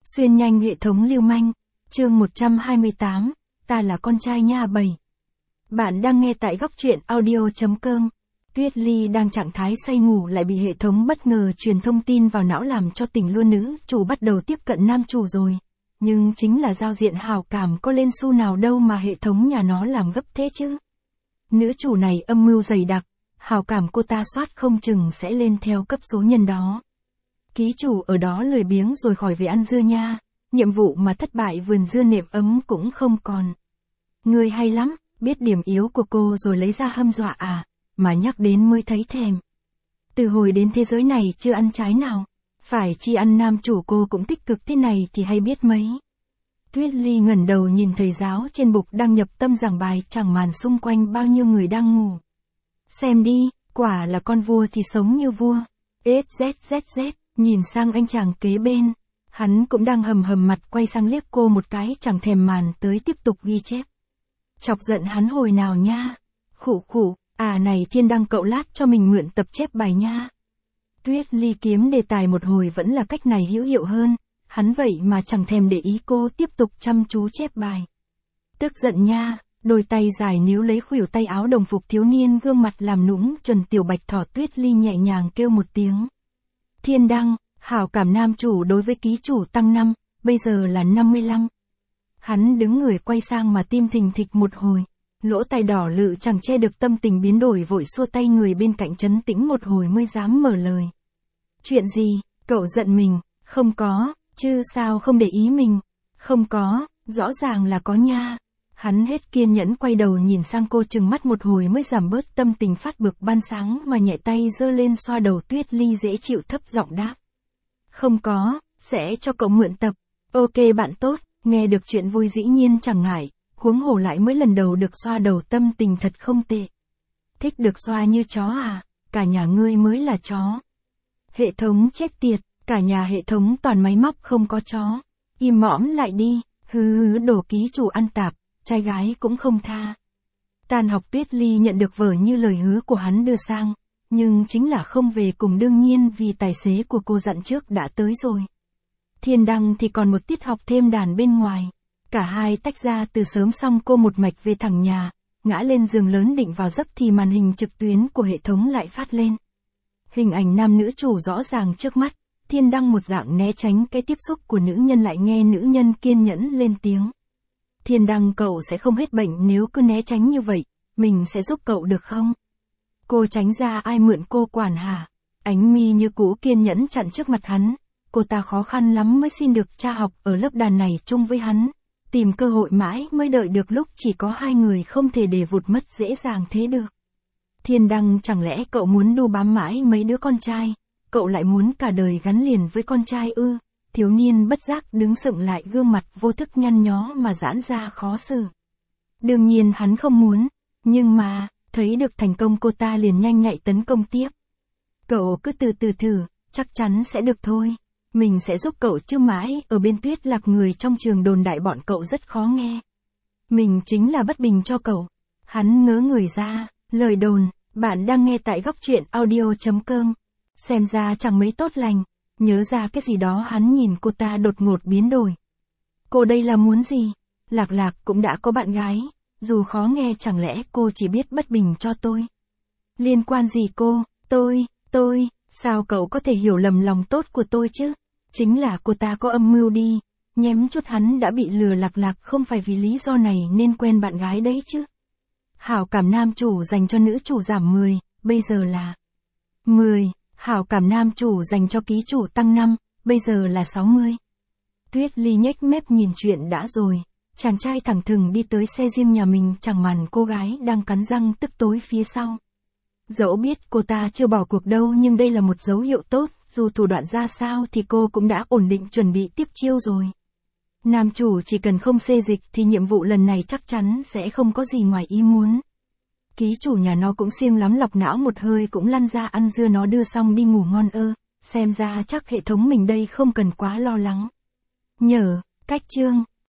Xuyên nhanh hệ thống lưu manh. Chương 128, ta là con trai nha 7. Bạn đang nghe tại góc truyện audio.com. Tuyết Ly đang trạng thái say ngủ lại bị hệ thống bất ngờ truyền thông tin vào não làm cho tỉnh luôn, nữ chủ bắt đầu tiếp cận nam chủ rồi. Nhưng chính là giao diện hào cảm có lên xu nào đâu mà hệ thống nhà nó làm gấp thế chứ. Nữ chủ này âm mưu dày đặc, hào cảm cô ta soát không chừng sẽ lên theo cấp số nhân đó. Ký chủ ở đó lười biếng rồi khỏi về ăn dưa nha, nhiệm vụ mà thất bại vườn dưa nệm ấm cũng không còn. Người hay lắm, biết điểm yếu của cô rồi lấy ra hâm dọa à, mà nhắc đến mới thấy thèm. Từ hồi đến thế giới này chưa ăn trái nào, phải chi ăn nam chủ cô cũng tích cực thế này thì hay biết mấy. Tuyết Ly ngẩng đầu nhìn thầy giáo trên bục đang nhập tâm giảng bài, chẳng màn xung quanh bao nhiêu người đang ngủ. Xem đi, quả là con vua thì sống như vua. ZZZZ, nhìn sang anh chàng kế bên. Hắn cũng đang hầm hầm mặt quay sang liếc cô một cái, chẳng thèm màn tới tiếp tục ghi chép. Chọc giận hắn hồi nào nha. Khụ khụ, à này Thiên Đăng cậu lát cho mình mượn tập chép bài nha. Tuyết Ly kiếm đề tài một hồi vẫn là cách này hữu hiệu hơn. Hắn vậy mà chẳng thèm để ý cô tiếp tục chăm chú chép bài. Tức giận nha, đôi tay dài níu lấy khuỷu tay áo đồng phục thiếu niên, gương mặt làm nũng chuẩn tiểu bạch thỏ. Tuyết Ly nhẹ nhàng kêu một tiếng. Thiên Đăng, hảo cảm nam chủ đối với ký chủ tăng 5, bây giờ là 55. Hắn đứng người quay sang mà tim thình thịch một hồi. Lỗ tai đỏ lự chẳng che được tâm tình biến đổi, vội xua tay người bên cạnh trấn tĩnh một hồi mới dám mở lời. Chuyện gì, cậu giận mình? Không có, chứ sao không để ý mình? Không có, rõ ràng là có nha. Hắn hết kiên nhẫn quay đầu nhìn sang cô chừng mắt một hồi mới giảm bớt tâm tình phát bực ban sáng mà nhẹ tay giơ lên xoa đầu. Tuyết Ly dễ chịu thấp giọng đáp. Không có, sẽ cho cậu mượn tập. Ok bạn tốt, nghe được chuyện vui dĩ nhiên chẳng ngại, huống hồ lại mới lần đầu được xoa đầu, tâm tình thật không tệ. Thích được xoa như chó à, cả nhà ngươi mới là chó. Hệ thống chết tiệt, cả nhà hệ thống toàn máy móc không có chó. Im mõm lại đi, hứ đồ ký chủ ăn tạp, trai gái cũng không tha. Tan học Tuyết Ly nhận được vở như lời hứa của hắn đưa sang, nhưng chính là không về cùng, đương nhiên vì tài xế của cô dặn trước đã tới rồi. Thiên Đăng thì còn một tiết học thêm đàn bên ngoài. Cả hai tách ra từ sớm xong cô một mạch về thẳng nhà, ngã lên giường lớn định vào giấc thì màn hình trực tuyến của hệ thống lại phát lên. Hình ảnh nam nữ chủ rõ ràng trước mắt. Thiên Đăng một dạng né tránh cái tiếp xúc của nữ nhân, lại nghe nữ nhân kiên nhẫn lên tiếng. Thiên Đăng, cậu sẽ không hết bệnh nếu cứ né tránh như vậy, mình sẽ giúp cậu được không? Cô tránh ra, ai mượn cô quản hả? Ánh mi như cũ kiên nhẫn chặn trước mặt hắn. Cô ta khó khăn lắm mới xin được cha học ở lớp đàn này chung với hắn. Tìm cơ hội mãi mới đợi được lúc chỉ có hai người, không thể để vụt mất dễ dàng thế được. Thiên Đăng, chẳng lẽ cậu muốn đu bám mãi mấy đứa con trai? Cậu lại muốn cả đời gắn liền với con trai ư? Thiếu niên bất giác đứng sững lại, gương mặt vô thức nhăn nhó mà giãn ra khó xử. Đương nhiên hắn không muốn, nhưng mà, thấy được thành công cô ta liền nhanh nhạy tấn công tiếp. Cậu cứ từ từ thử, chắc chắn sẽ được thôi. Mình sẽ giúp cậu chứ mãi, ở bên Tuyết Lạc người trong trường đồn đại bọn cậu rất khó nghe. Mình chính là bất bình cho cậu. Hắn ngớ người ra, lời đồn, bạn đang nghe tại góc truyện audio.com. Xem ra chẳng mấy tốt lành, nhớ ra cái gì đó hắn nhìn cô ta đột ngột biến đổi. Cô đây là muốn gì? Lạc Lạc cũng đã có bạn gái, dù khó nghe chẳng lẽ cô chỉ biết bất bình cho tôi? Liên quan gì cô, tôi, sao cậu có thể hiểu lầm lòng tốt của tôi chứ? Chính là cô ta có âm mưu đi, nhém chút hắn đã bị lừa. Lạc Lạc không phải vì lý do này nên quen bạn gái đấy chứ. Hảo cảm nam chủ dành cho nữ chủ giảm 10, bây giờ là 10. Hảo cảm nam chủ dành cho ký chủ tăng 5, bây giờ là 60. Tuyết Ly nhếch mép nhìn chuyện đã rồi. Chàng trai thẳng thừng đi tới xe riêng nhà mình, chẳng màn cô gái đang cắn răng tức tối phía sau. Dẫu biết cô ta chưa bỏ cuộc đâu, nhưng đây là một dấu hiệu tốt, dù thủ đoạn ra sao thì cô cũng đã ổn định chuẩn bị tiếp chiêu rồi. Nam chủ chỉ cần không xê dịch thì nhiệm vụ lần này chắc chắn sẽ không có gì ngoài ý muốn. Ký chủ nhà nó cũng siêng lắm, lọc não một hơi cũng lăn ra ăn dưa, nó đưa xong đi ngủ ngon ơ, xem ra chắc hệ thống mình đây không cần quá lo lắng. Nhờ, cách chương.